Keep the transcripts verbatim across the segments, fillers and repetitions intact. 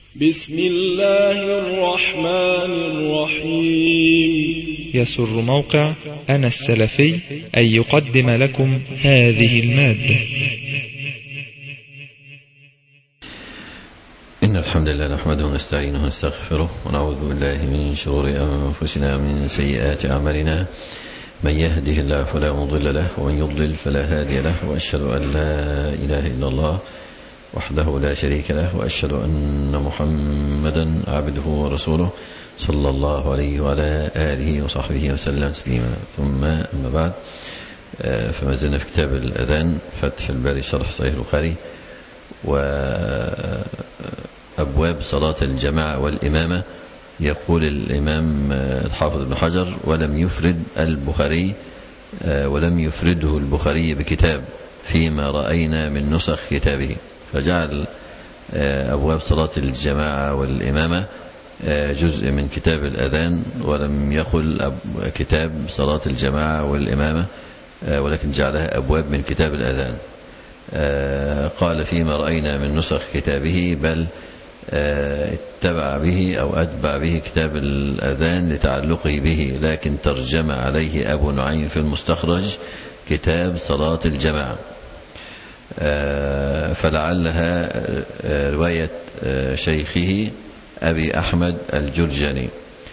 بسم الله الرحمن الرحيم. يسر موقع أنا السلفي أن يقدم لكم هذه المادة. إن الحمد لله نحمده ونستعينه ونستغفره ونعوذ بالله من شرور أنفسنا ومن سيئات أعمالنا. من يهده الله فلا مضل له ومن يضلل فلا هادي له، وأشهد أن لا إله إلا الله وحده لا شريك له، وأشهد أن محمدا عبده ورسوله صلى الله عليه وعلى آله وصحبه وسلم تسليما. ثم أما بعد، فما زلنا في كتاب الأذان فتح الباري شرح صحيح البخاري وأبواب صلاة الجماعة والإمامة. يقول الإمام الحافظ ابن حجر: ولم يفرد البخاري ولم يفرده البخاري بكتاب فيما رأينا من نسخ كتابه، فجعل أبواب صلاة الجماعة والإمامة جزء من كتاب الأذان، ولم يقل كتاب صلاة الجماعة والإمامة، ولكن جعلها أبواب من كتاب الأذان. قال: فيما رأينا من نسخ كتابه، بل اتبع به أو أتبع به كتاب الأذان لتعلقه به، لكن ترجم عليه أبو نعيم في المستخرج كتاب صلاة الجماعة، فلعلها رواية شيخه أبي أحمد الجرجاني.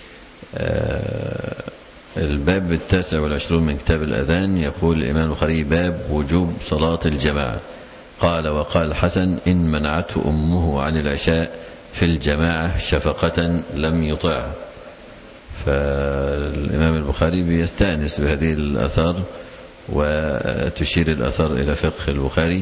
الباب التاسع والعشرون من كتاب الأذان. يقول الإمام البخاري: باب وجوب صلاة الجماعة. قال: وقال الحسن: إن منعته أمه عن العشاء في الجماعة شفقة لم يطعها. فالإمام البخاري بيستأنس بهذه الآثار، وتشير الآثار إلى فقه البخاري،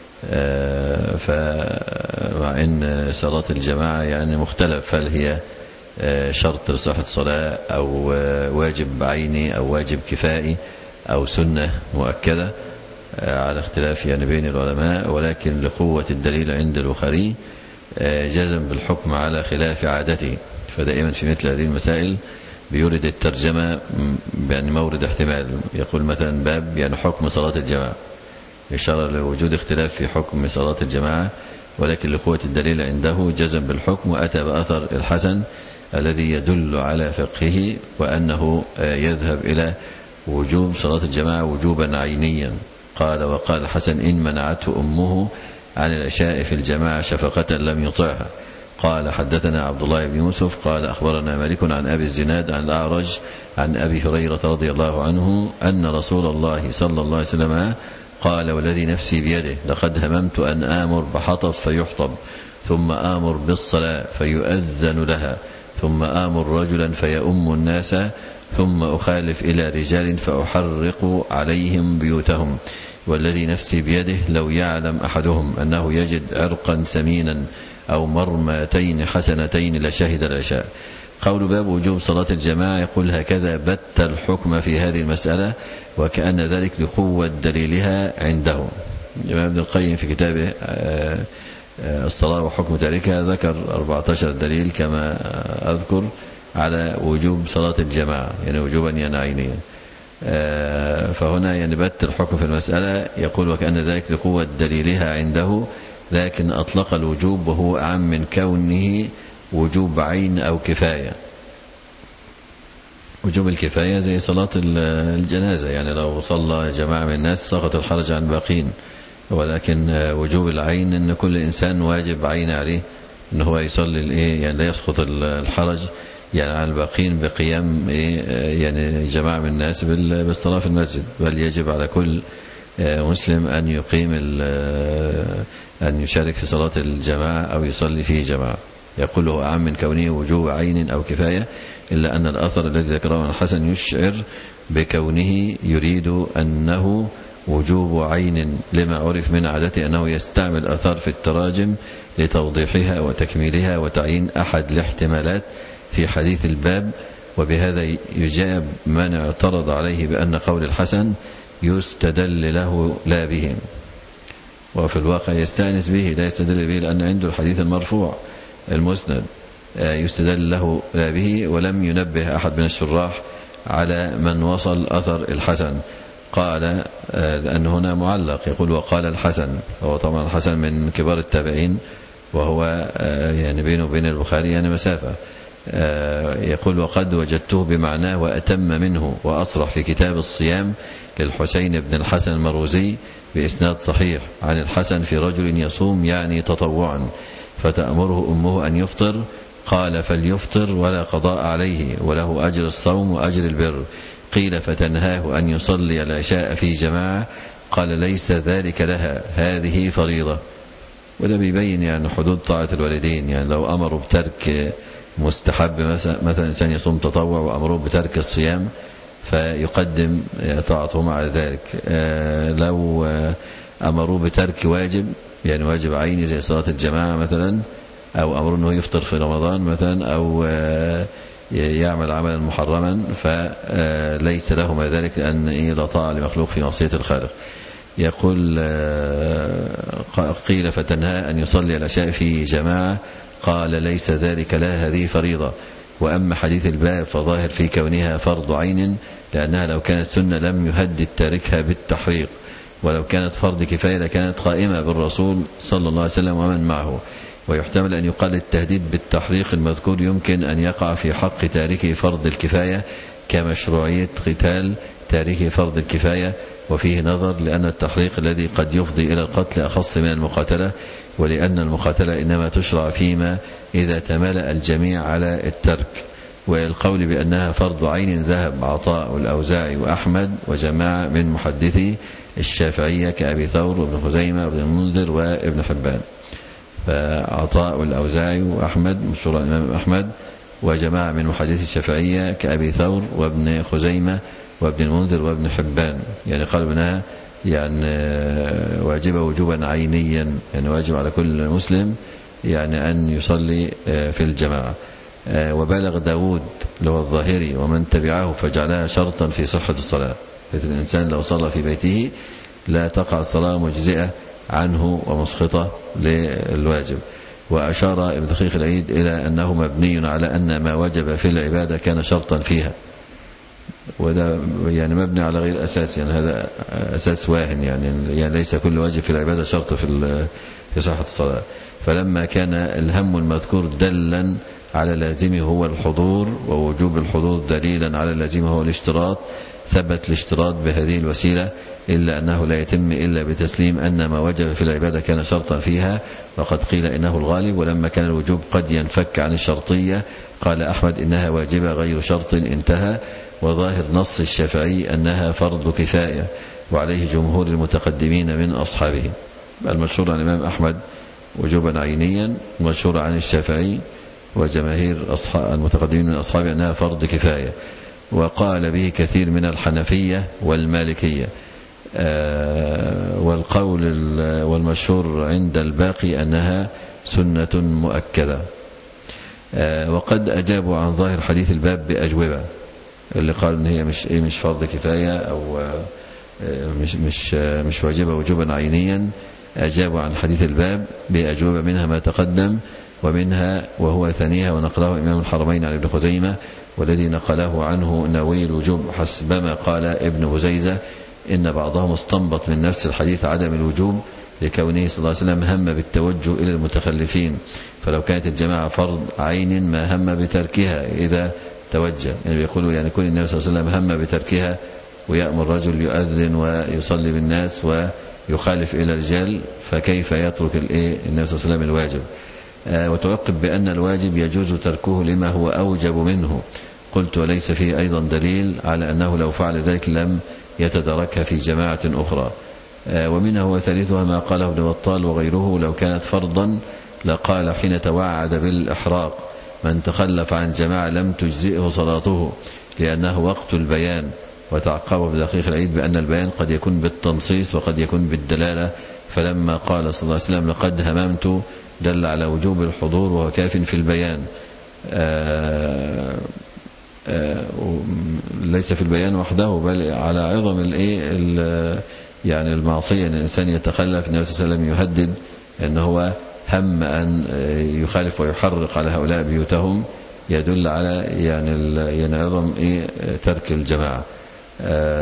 فمع أن صلاة الجماعة يعني مختلف، هل هي شرط لصحة الصلاة أو واجب عيني أو واجب كفائي أو سنة مؤكدة، على اختلاف يعني بين العلماء، ولكن لقوة الدليل عند البخاري جزم بالحكم على خلاف عادته. فدائما في مثل هذه المسائل بيورد الترجمة يعني مورد احتمال، يقول مثلا باب يعني حكم صلاة الجماعة، إشارة لوجود اختلاف في حكم صلاة الجماعة، ولكن لقوة الدليل عنده جزم بالحكم، وأتى بأثر الحسن الذي يدل على فقهه وأنه يذهب إلى وجوب صلاة الجماعة وجوبا عينيا. قال: وقال الحسن: إن منعته أمه عن العشاء في الجماعة شفقة لم يطعها. قال: حدثنا عبد الله بن يوسف قال: أخبرنا مالك عن أبي الزناد عن الأعرج عن أبي هريرة رضي الله عنه أن رسول الله صلى الله عليه وسلم قال: والذي نفسي بيده لقد هممت أن آمر بحطب فيحطب، ثم آمر بالصلاة فيؤذن لها، ثم آمر رجلا فيؤم الناس، ثم أخالف إلى رجال فأحرق عليهم بيوتهم، والذي نفسي بيده لو يعلم أحدهم أنه يجد عرقا سمينا أو مرمتين حسنتين لشهد العشاء. قول باب وجوب صلاة الجماعة. يقول: هكذا بت الحكم في هذه المسألة، وكأن ذلك لقوة دليلها عنده. الإمام ابن القيم في كتابه الصلاة وحكم تاركها ذكر أربعة عشر دليل كما أذكر على وجوب صلاة الجماعة، يعني وجوبا يعني عينيا. فهنا يعني بت الحكم في المسألة. يقول: وكأن ذلك لقوة دليلها عنده، لكن أطلق الوجوب وهو أعم من كونه وجوب عين أو كفاية. وجوب الكفاية زي صلاة الجنازة، يعني لو صلى جماعة من الناس سقط الحرج عن باقين، ولكن وجوب العين أن كل إنسان واجب عين عليه أنه هو يصلي الإيه، يعني لا يسقط الحرج يعني عن الباقين بقيام يعني جماعة من الناس بالصلاة في المسجد، بل يجب على كل مسلم أن يقيم أن يشارك في صلاة الجماعة أو يصلي فيه جماعة. يقول: له أعم من كونه وجوب عين أو كفاية، إلا أن الأثر الذي ذكره عن الحسن يشعر بكونه يريد أنه وجوب عين، لما عرف من عادته أنه يستعمل أثار في التراجم لتوضيحها وتكميلها وتعيين أحد الاحتمالات في حديث الباب، وبهذا يجاب من اعترض عليه بأن قول الحسن يستدل له لا به، وفي الواقع يستأنس به لا يستدل به، لأن عنده الحديث المرفوع المسند يستدل له لا به. ولم ينبه أحد من الشراح على من وصل أثر الحسن، قال لأن هنا معلق. يقول: وقال الحسن، هو طبعا الحسن من كبار التابعين وهو يعني بينه وبين البخاري يعني مسافة. يقول وقد وجدته بمعناه وأتم منه وأصرح في كتاب الصيام للحسين بن الحسن المروزي بإسناد صحيح عن الحسن في رجل يصوم يعني تطوعا فتأمره أمه أن يفطر، قال فليفطر ولا قضاء عليه وله أجر الصوم وأجر البر. قيل فتنهاه أن يصلي العشاء في جماعة، قال ليس ذلك لها، هذه فريضة. وده بيبين يعني حدود طاعة الوالدين. يعني لو أمروا بترك مستحب مثلا إنسان يصوم تطوع وأمروا بترك الصيام فيقدم طاعتهم على ذلك. لو أمروا بترك واجب يعني واجب عيني زي صلاة الجماعة مثلا، أو أمروا أنه يفطر في رمضان مثلا، أو يعمل عملا محرما، فليس لهما ذلك، لأن إيه لا طاعة لمخلوق في معصية الخالق. يقول قيل فتنهى أن يصلي العشاء في جماعة، قال ليس ذلك لا، هذه فريضة. وأما حديث الباب فظاهر في كونها فرض عين، لأنها لو كانت سنة لم يهدد تاركها بالتحريق، ولو كانت فرض كفاية لكانت قائمة بالرسول صلى الله عليه وسلم ومن معه. ويحتمل أن يقال التهديد بالتحريق المذكور يمكن أن يقع في حق تاركه فرض الكفاية كمشروعية قتال تاركه فرض الكفاية، وفيه نظر، لأن التحريق الذي قد يفضي إلى القتل أخص من المقاتلة، ولأن المقاتلة إنما تشرع فيما إذا تمالأ الجميع على الترك. والقول بأنها فرض عين ذهب عطاء والأوزاعي وأحمد وجماعة من محدثي الشافعية كأبي ثور وابن خزيمة وابن المنذر وابن حبان. فعطاء والأوزاعي وأحمد مشهور الإمام أحمد، وجماعة من محدثي الشافعية كأبي ثور وابن خزيمة وابن المنذر وابن حبان. يعني قالوا منها يعني واجبة وجوبا عينيا، يعني واجب على كل مسلم يعني أن يصلي في الجماعة. وبلغ داود له الظاهري ومن تبعه فجعلها شرطا في صحة الصلاة، الإنسان لو صلى في بيته لا تقع الصلاة مجزئة عنه ومسخطة للواجب. وأشار ابن دقيق العيد إلى أنه مبني على أن ما وجب في العبادة كان شرطا فيها، وده يعني مبني على غير أساس، يعني هذا أساس واهن، يعني, يعني ليس كل واجب في العبادة شرط في في صحة الصلاة. فلما كان الهم المذكور دلا على لازمه هو الحضور، ووجوب الحضور دليلا على لازمه هو الاشتراط، ثبت الاشتراط بهذه الوسيلة، إلا أنه لا يتم إلا بتسليم أن ما وجب في العبادة كان شرطا فيها، وقد قيل إنه الغالب. ولما كان الوجوب قد ينفك عن الشرطية قال أحمد إنها واجبة غير شرط، انتهى. وظاهر نص الشافعي أنها فرض كفاية، وعليه جمهور المتقدمين من أصحابه. المشهور عن الإمام أحمد وجوبا عينيا، ومشهور عن الشافعي وجماهير المتقدمين من أصحابه أنها فرض كفاية. وقال به كثير من الحنفية والمالكية. والقول والمشهور عند الباقي أنها سنة مؤكدة. وقد أجابوا عن ظاهر حديث الباب بأجوبة، اللي قالوا ان هي مش ايه مش فرض كفايه او مش مش مش واجبه وجوبا عينيا، اجابوا عن حديث الباب باجوبه، منها ما تقدم، ومنها وهو ثانيها ونقله امام الحرمين عن ابن خزيمه، والذي نقله عنه نووي الوجوب حسبما قال ابن هزيزه ان بعضهم استنبط من نفس الحديث عدم الوجوب لكونه صلى الله عليه وسلم هم بالتوجه الى المتخلفين، فلو كانت الجماعه فرض عين ما هم بتركها اذا توجه. يعني بيقولوا يعني كل النبي صلى الله عليه وسلم هم بتركها ويأمر رجل يؤذن ويصلي بالناس ويخالف إلى الرجال، فكيف يترك الإيه النبي صلى الله عليه وسلم الواجب؟ آه وتوقف بأن الواجب يجوز تركه لما هو أوجب منه. قلت وليس فيه أيضا دليل على أنه لو فعل ذلك لم يتدركها في جماعة أخرى. آه ومنها وثالثها ما قاله ابن بطال وغيره، لو كانت فرضا لقال حين توعد بالإحراق من تخلف عن جماعة لم تجزئه صلاته، لأنه وقت البيان. وتعقبه بدقيق العيد بأن البيان قد يكون بالتنصيص وقد يكون بالدلالة، فلما قال صلى الله عليه وسلم لقد هممت دل على وجوب الحضور وهو كاف في البيان. آآ آآ ليس في البيان وحده بل على عظم الايه يعني المعصية، ان الإنسان يتخلف. النبي صلى الله عليه وسلم يهدد أنه هو هم أن يخالف ويحرق على هؤلاء بيوتهم، يدل على يعني يعني عظم إيه ترك الجماعة.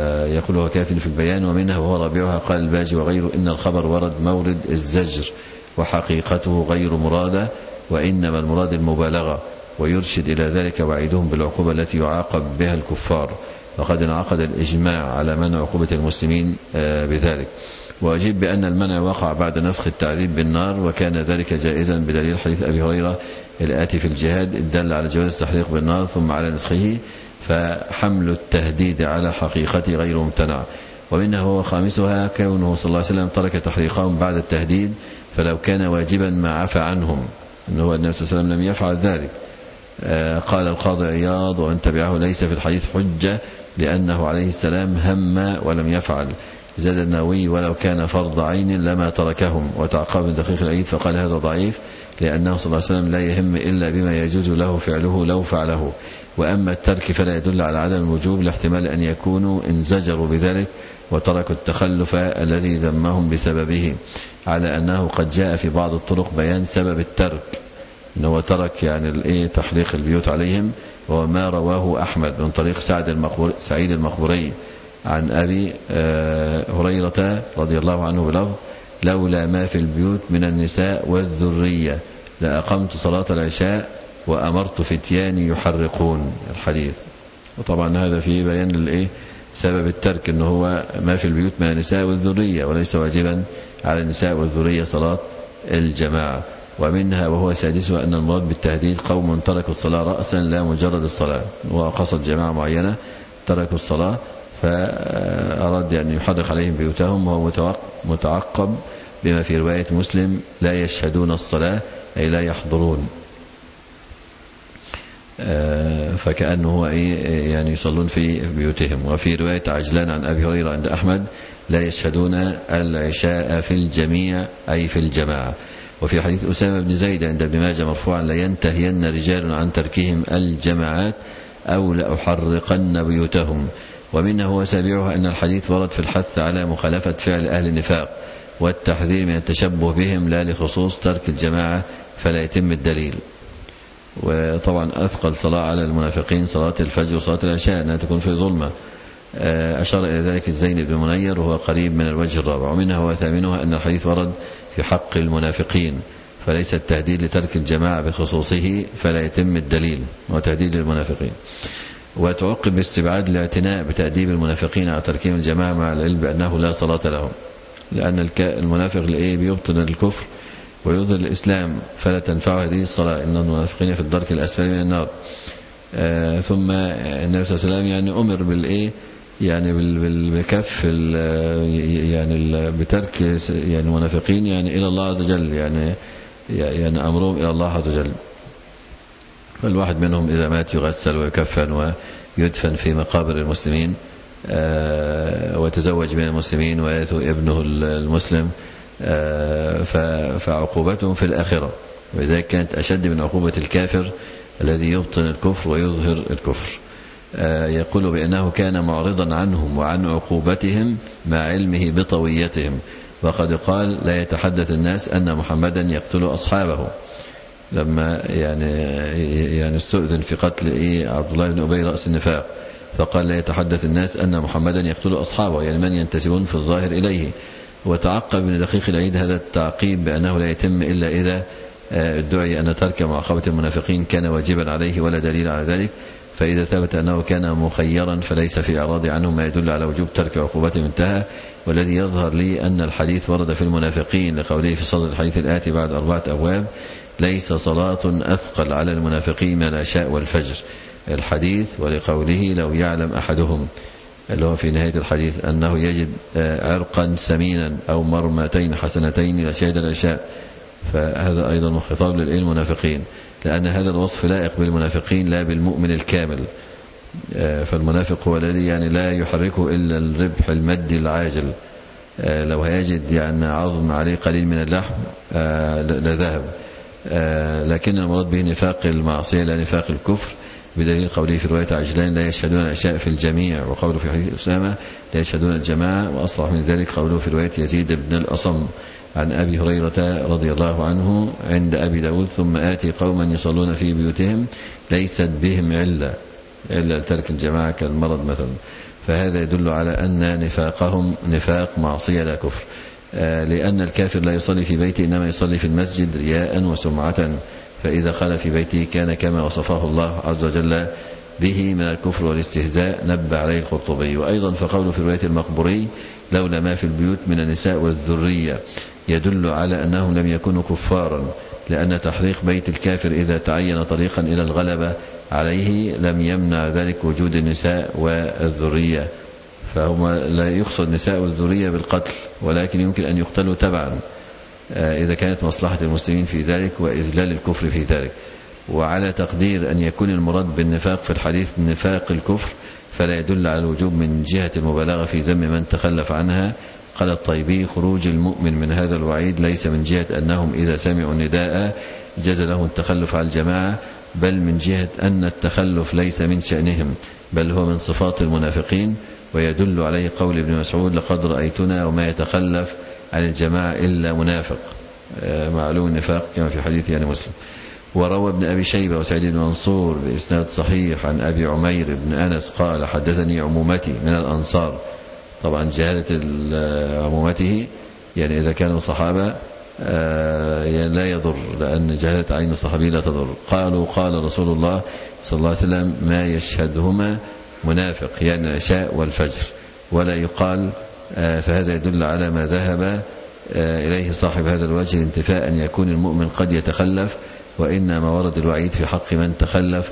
يقول هو كافٍ في البيان. ومنها وهو رابعها قال الباجي وغيره إن الخبر ورد مورد الزجر وحقيقته غير مرادة، وإنما المراد المبالغة، ويرشد إلى ذلك وعيدهم بالعقوبة التي يعاقب بها الكفار، وقد انعقد الإجماع على منع عقوبة المسلمين بذلك. وأجيب بأن المنع وقع بعد نسخ التعذيب بالنار، وكان ذلك جائزا بدليل حديث أبي هريرة الآتي في الجهاد الدل على جواز التحريق بالنار ثم على نسخه، فحمل التهديد على حقيقته غير ممتنع. ومنها هو خامسها كونه صلى الله عليه وسلم ترك تحريقهم بعد التهديد، فلو كان واجبا ما عفى عنهم، أنه النبي صلى الله عليه وسلم لم يفعل ذلك. آه قال القاضي عياض ومن تبعه ليس في الحديث حجة لأنه عليه السلام هم ولم يفعل. زاد النووي ولو كان فرض عين لما تركهم. وتعقب من دقيق العيد فقال هذا ضعيف لأنه صلى الله عليه وسلم لا يهم إلا بما يجوز له فعله لو فعله، وأما الترك فلا يدل على عدم الوجوب لاحتمال أن يكونوا انزجروا بذلك وتركوا التخلف الذي ذمهم بسببه، على أنه قد جاء في بعض الطرق بيان سبب الترك أنه ترك يعني الايه تحريق البيوت عليهم، وما رواه أحمد من طريق سعد المقبور سعيد المقبوري عن أبي هريرة رضي الله عنه بلفظ لولا ما في البيوت من النساء والذرية لأقمت صلاة العشاء وأمرت فتياني يحرقون الحديث. وطبعا هذا فيه بيان للإيه سبب الترك أنه هو ما في البيوت من النساء والذرية، وليس واجبا على النساء والذرية صلاة الجماعة. ومنها وهو سادسها أن المراد بالتهديد قوم تركوا الصلاة رأسا لا مجرد الصلاة، وقصد جماعة معينة تركوا الصلاة فأراد أن يحرق عليهم بيوتهم، وهو متعقب بما في رواية مسلم لا يشهدون الصلاة أي لا يحضرون، فكأنه يعني يصلون في بيوتهم. وفي رواية عجلان عن أبي هريرة عند أحمد لا يشهدون العشاء في الجميع أي في الجماعة. وفي حديث أسامة بن زيد عند ابن ماجه مرفوعا لا ينتهين رجال عن تركهم الجماعات أو لأحرقن بيوتهم. ومنه هو سابعها أن الحديث ورد في الحث على مخالفة فعل أهل النفاق والتحذير من التشبه بهم لا لخصوص ترك الجماعة فلا يتم الدليل. وطبعا أثقل صلاة على المنافقين صلاة الفجر وصلاة العشاء أنها تكون في ظلمة، أشار إلى ذلك الزين بن منير وهو قريب من الوجه الرابع. ومنها وثامنها أن الحديث ورد في حق المنافقين فليس التهديد لترك الجماعة بخصوصه فلا يتم الدليل، وتهديد للمنافقين. وتعقب باستبعاد الاعتناء بتأديب المنافقين على تركهم الجماعة مع العلم بأنه لا صلاة لهم، لأن المنافق لإيه بيبطن الكفر ويظهر الإسلام فلا تنفع هذه الصلاة، إن المنافقين في الدرك الأسفل من النار. آه ثم النبي صلى الله عليه وسلم يعني أمر بالإيه يعني بالكف يعني بترك يعني المنافقين يعني إلى الله عز وجل، يعني يعني أمرهم إلى الله عز وجل. فالواحد منهم إذا مات يغسل ويكفن ويدفن في مقابر المسلمين، آه وتزوج من المسلمين ويأتوا ابنه المسلم، آه فعقوبتهم في الآخرة، ولذلك كانت أشد من عقوبة الكافر الذي يبطن الكفر ويظهر الكفر. آه يقول بأنه كان معرضا عنهم وعن عقوبتهم مع علمه بطويتهم، وقد قال لا يتحدث الناس أن محمدا يقتل أصحابه، لما يعني يعني استؤذن في قتل إيه عبد الله بن أبي رأس النفاق، فقال لا يتحدث الناس أن محمدا يقتل أصحابه، يعني من ينتسبون في الظاهر إليه. وتعقب من دقيق العيد هذا التعقيب بأنه لا يتم إلا إذا ادعي أن ترك معاقبة المنافقين كان واجبا عليه ولا دليل على ذلك، فإذا ثبت أنه كان مخيرا فليس في إعراض عنه ما يدل على وجوب ترك عقوبته انتهى. والذي يظهر لي أن الحديث ورد في المنافقين لقوله في صدر الحديث الآتي بعد أربعة أبواب ليس صلاة أثقل على المنافقين من العشاء والفجر الحديث، ولقوله لو يعلم أحدهم اللي هو في نهاية الحديث أنه يجد عرقا سمينا أو مرمتين حسنتين لشهد العشاء، فهذا أيضا خطاب للمنافقين، لأن هذا الوصف لائق بالمنافقين لا بالمؤمن الكامل. فالمنافق هو الذي يعني لا يحركه إلا الربح المادي العاجل، لو هيجد يعني عظم عليه قليل من اللحم لذهب، لكن المراد به نفاق المعصية لا نفاق الكفر، بدليل قوله في رواية عجلان لا يشهدون العشاء في الجميع، وقوله في حديث أسامة لا يشهدون الجماعة. وأصرح من ذلك قوله في رواية يزيد بن الأصم عن أبي هريرة رضي الله عنه عند أبي داود ثم آتي قوما يصلون في بيوتهم ليست بهم علة إلا لترك الجماعة كالمرض مثلا، فهذا يدل على أن نفاقهم نفاق معصية لا كفر. لأن الكافر لا يصلي في بيته إنما يصلي في المسجد رياء وسمعة، فإذا خلى في بيته كان كما وصفه الله عز وجل به من الكفر والاستهزاء، نبه عليه القرطبي. وأيضا فقوله في رواية المقبوري لولا ما في البيوت من النساء والذرية يدل على أنهم لم يكونوا كفارا، لأن تحريق بيت الكافر إذا تعين طريقا إلى الغلبة عليه لم يمنع ذلك وجود النساء والذرية، فهم لا يقصد النساء والذرية بالقتل، ولكن يمكن أن يقتلوا تبعا إذا كانت مصلحة المسلمين في ذلك وإذلال الكفر في ذلك. وعلى تقدير أن يكون المراد بالنفاق في الحديث نفاق الكفر، فلا يدل على الوجوب من جهة المبالغة في ذم من تخلف عنها. قال الطيبي خروج المؤمن من هذا الوعيد ليس من جهة أنهم إذا سمعوا النداء جاز لهم التخلف عن الجماعة، بل من جهة أن التخلف ليس من شأنهم بل هو من صفات المنافقين. ويدل عليه قول ابن مسعود لقد رأيتنا وما يتخلف عن الجماعة إلا منافق، معلوم النفاق كما في حديث يعني مسلم. وروى ابن أبي شيبة وسعيد بن منصور بإسناد صحيح عن أبي عمير بن أنس قال حدثني عمومتي من الأنصار. طبعا جهالة عمومته يعني إذا كانوا صحابة يعني لا يضر، لأن جهالة عين الصحابي لا تضر. قالوا قال رسول الله صلى الله عليه وسلم ما يشهدهما منافق، يعني العشاء والفجر، ولا يقال. فهذا يدل على ما ذهب إليه صاحب هذا الوجه انتفاء أن يكون المؤمن قد يتخلف، وإنما ورد الوعيد في حق من تخلف.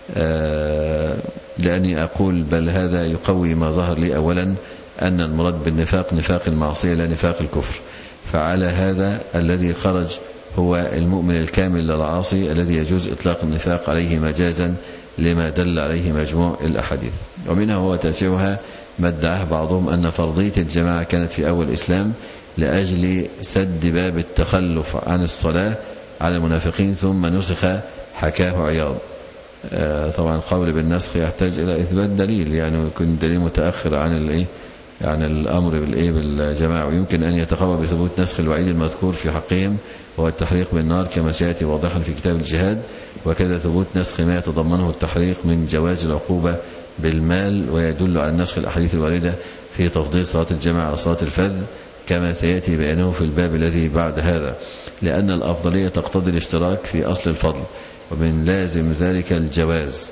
لأني أقول بل هذا يقوي ما ظهر لي أولا أن المراد بالنفاق نفاق المعصية لا نفاق الكفر. فعلى هذا الذي خرج هو المؤمن الكامل للعاصي الذي يجوز إطلاق النفاق عليه مجازا لما دل عليه مجموع الأحاديث. ومنها هو تاسعها ما ادعاه بعضهم أن فرضية الجماعة كانت في أول الإسلام لأجل سد باب التخلف عن الصلاة على المنافقين ثم نسخ، حكاه عياض. طبعا القول بالنسخ يحتاج إلى إثبات دليل، يعني يكون دليل متأخر عن الإيه يعني الأمر بالإيه بالجماعة، ويمكن أن يتقوى بثبوت نسخ الوعيد المذكور في حقهم وهو التحريق بالنار كما سيأتي واضحا في كتاب الجهاد، وكذا ثبوت نسخ ما يتضمنه التحريق من جواز العقوبة بالمال، ويدل على نسخ الأحاديث الواردة في تفضيل صلاة الجماعة على صلاة الفذ كما سيأتي بيانه في الباب الذي بعد هذا، لأن الأفضلية تقتضي الاشتراك في أصل الفضل، ومن لازم ذلك الجواز.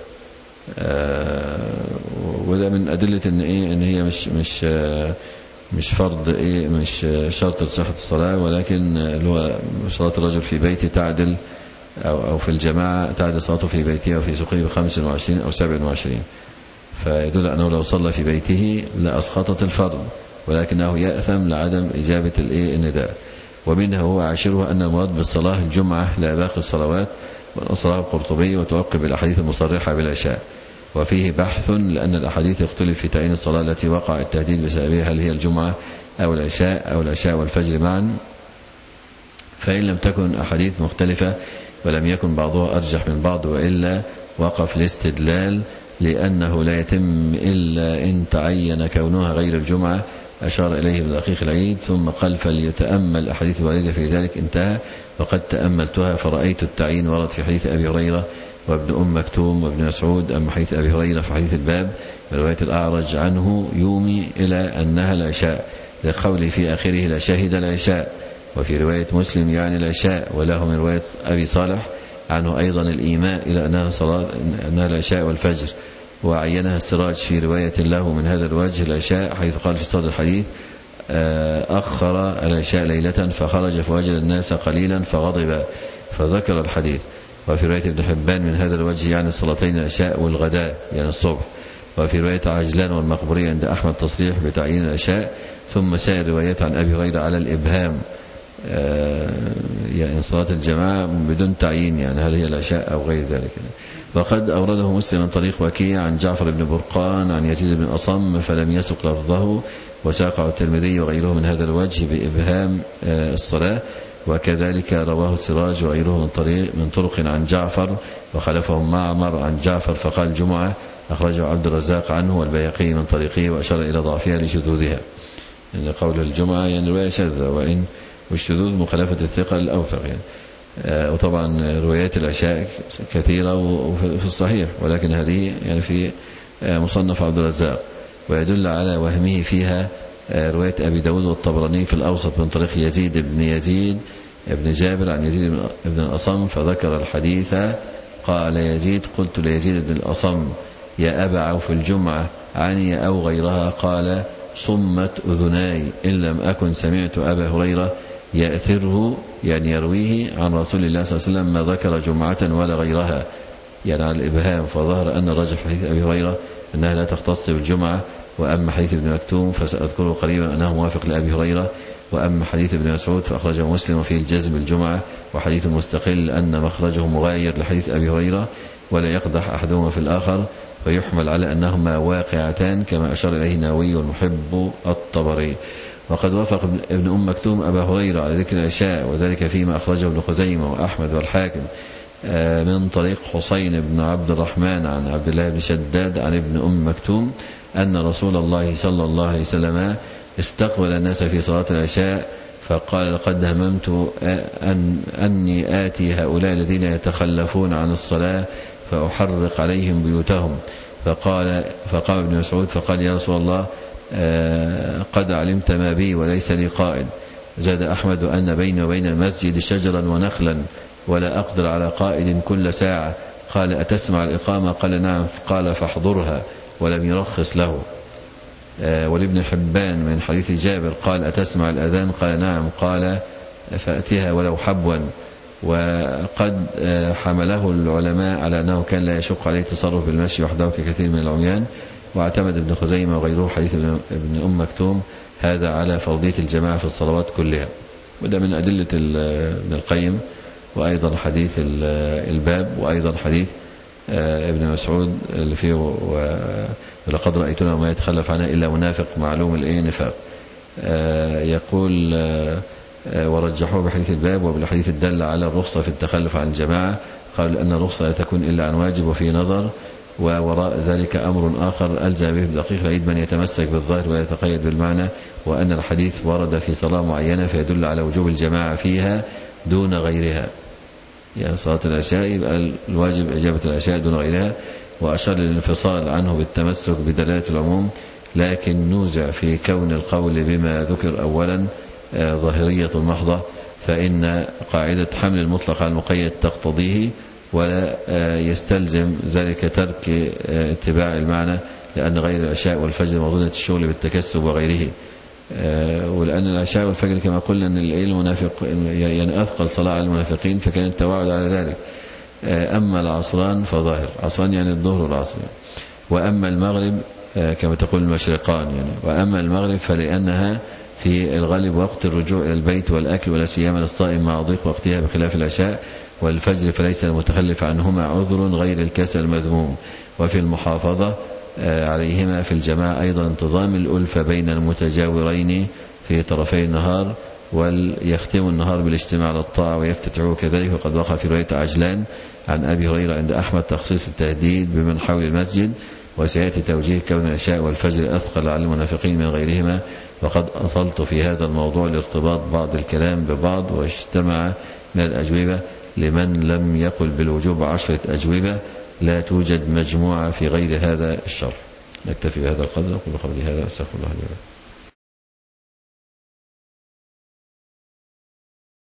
آه وده من أدلة إن إيه إن هي مش مش آه مش فرض إيه مش شرط لصحة الصلاة، ولكن اللي هو صلاة الرجل في بيته تعدل أو أو في الجماعة تعدل صلاته في بيته أو في سوقه بخمس وعشرين أو سبع وعشرين، فيدل أنه لو صلى في بيته لأسقطت الفرض، ولكنه يأثم لعدم إجابة الإيه النداء. ومنها هو عاشره أن المراد بالصلاة الجمعة لا باقي الصلوات، والصلاة القرطبي وتوقب الأحاديث المصرحة بالعشاء. وفيه بحث لأن الأحاديث يختلف في تعيين الصلاة التي وقع التهديد بسببها، هل هي الجمعة أو العشاء أو العشاء والفجر معا. فإن لم تكن أحاديث مختلفة ولم يكن بعضها أرجح من بعض، وإلا وقف الاستدلال لأنه لا يتم إلا إن تعين كونها غير الجمعة، أشار إليه بدقيق العيد، ثم قال فليتأمل أحاديث الواردة في ذلك، انتهى. وقد تأملتها فرأيت التعيين ورد في حديث أبي هريرة وابن أم مكتوم وابن مسعود، أما حديث أبي هريرة في حديث الباب برواية الأعرج عنه يومي إلى أنها العشاء، لقوله في آخره لا شهد العشاء. وفي رواية مسلم يعني العشاء، وله من رواية أبي صالح عنه أيضا الإيماء إلى أنها صلاة أنها العشاء والفجر، وعينها السراج في رواية له من هذا الوجه العشاء، حيث قال في صدر الحديث أخر العشاء ليلة فخرج فوجد الناس قليلا فغضب فذكر الحديث. وفي رواية ابن حبان من هذا الوجه يعني الصلاتين العشاء والغداء يعني الصبح. وفي رواية عجلان والمقبوري عند أحمد تصريح بتعيين العشاء، ثم سائر روايات عن أبي هريرة على الإبهام يعني صلاة الجماعة بدون تعيين، يعني هل هي العشاء أو غير ذلك. وقد أورده مسلم من طريق وكيع عن جعفر بن برقان عن يزيد بن أصم فلم يسق لفظه، وساقه الترمذي وغيره من هذا الوجه بإبهام الصلاة. وكذلك رواه السراج وغيره من طريق من طرق عن جعفر، وخلفهم معمر عن جعفر فقال جمعة، أخرجه عبد الرزاق عنه والبيهقي من طريقه، وأشار إلى ضعفها لشذوذها، يعني قول الجمعة يعني رواية شاذة، وإن والشذوذ مخالفة الثقة الأوثق يعني. آه وطبعا روايات العشاء كثيرة وفي الصحيح، ولكن هذه يعني في آه مصنف عبد الرزاق، ويدل على وهمه فيها رواية أبي داود والطبراني في الأوسط من طريق يزيد بن يزيد ابن جابر عن يزيد بن الأصم فذكر الحديث. قال يزيد قلت ليزيد بن الأصم يا أبا عوف الجمعة عني أو غيرها؟ قال صمت أذناي إن لم أكن سمعت أبا هريرة يأثره يعني يرويه عن رسول الله صلى الله عليه وسلم ما ذكر جمعة ولا غيرها، يعني على الإبهام. فظهر أن الرجل في حديث أبي هريرة أنها لا تختص بالجمعة. وأما حديث ابن مكتوم فسأذكره قريبا أنه موافق لأبي هريرة. وأما حديث ابن مسعود فأخرجه مسلم وفيه الجزم الجمعة، وحديث مستقل أن مخرجه مغاير لحديث أبي هريرة ولا يقدح أحدهما في الآخر، فيحمل على أنهما واقعتان كما أشار إليه النووي والمحب الطبري. وقد وافق ابن أم مكتوم أبا هريرة على ذكر العشاء، وذلك فيما أخرجه ابن خزيمة وأحمد والحاكم من طريق حسين بن عبد الرحمن عن عبد الله بن شداد عن ابن أم مكتوم أن رسول الله صلى الله عليه وسلم استقبل الناس في صلاة العشاء فقال لقد هممت أن أني آتي هؤلاء الذين يتخلفون عن الصلاة فأحرق عليهم بيوتهم. فقال فقام ابن مسعود فقال يا رسول الله قد علمت ما بي وليس لي قائد. زاد أحمد أن بيني وبين المسجد شجرا ونخلا ولا أقدر على قائد كل ساعة. قال أتسمع الإقامة؟ قال نعم. قال فاحضرها، ولم يرخص له. ولابن حبان من حديث جابر قال أتسمع الأذان؟ قال نعم. قال فأتها ولو حبوا. وقد حمله العلماء على أنه كان لا يشق عليه التصرف بالمشي وحده ككثير من العميان. واعتمد ابن خزيمة وغيره حديث ابن أم مكتوم هذا على فرضية الجماعة في الصلوات كلها. وده من أدلة ابن القيم، وأيضا حديث الباب، وأيضا حديث ابن مسعود اللي فيه ولقد رأيتنا ما يتخلف عنها إلا منافق معلوم الإيه نفاق. يقول ورجحوه بحديث الباب وبالحديث الدل على الرخصة في التخلف عن الجماعة. قال أن الرخصة لا تكون إلا عن واجب وفي نظر، ووراء ذلك أمر آخر ألزم به بدقيق العيد من يتمسك بالظاهر ولا يتقيد بالمعنى، وأن الحديث ورد في صلاة معينة فيدل على وجوب الجماعة فيها دون غيرها. يعني صلاة العشاء يبقى الواجب إجابة العشاء دون غيرها. وأشار للانفصال عنه بالتمسك بدلالة العموم، لكن نوزع في كون القول بما ذكر أولا ظاهرية محضة، فإن قاعدة حمل المطلق على المقيد تقتضيه، ولا يستلزم ذلك ترك اتباع المعنى، لأن غير العشاء والفجر موضوعة الشغل بالتكسب وغيره. ولأن العشاء والفجر كما قلنا أن المنافق يعني أثقل صلاة على المنافقين، فكان التوعد على ذلك. أما العصران فظاهر، عصران يعني الظهر والعصر. وأما المغرب كما تقول المشرقان يعني. وأما المغرب فلأنها في الغالب وقت الرجوع إلى البيت والأكل، ولا سيما للصائم مع ضيق وقتها بخلاف العشاء والفجر، فليس المتخلف عنهما عذر غير الكسل المذموم. وفي المحافظة عليهما في الجماعة أيضا انتظام الألفة بين المتجاورين في طرفي النهار، ويختم النهار بالاجتماع على الطاعة ويفتتحه كذلك. وقد وقع في رواية عجلان عن أبي هريرة عند أحمد تخصيص التهديد بمن حول المسجد، وسيأتي توجيه كون العشاء والفجر أثقل على المنافقين من غيرهما. وقد أصلت في هذا الموضوع لارتباط بعض الكلام ببعض، واجتمع من الأجوبة لمن لم يقل بالوجوب عشرة أجوبة، لا توجد مجموعة في غير هذا الشرح. نكتفي بهذا القدر. أقول قولي هذا، أستغفر الله لي ولكم.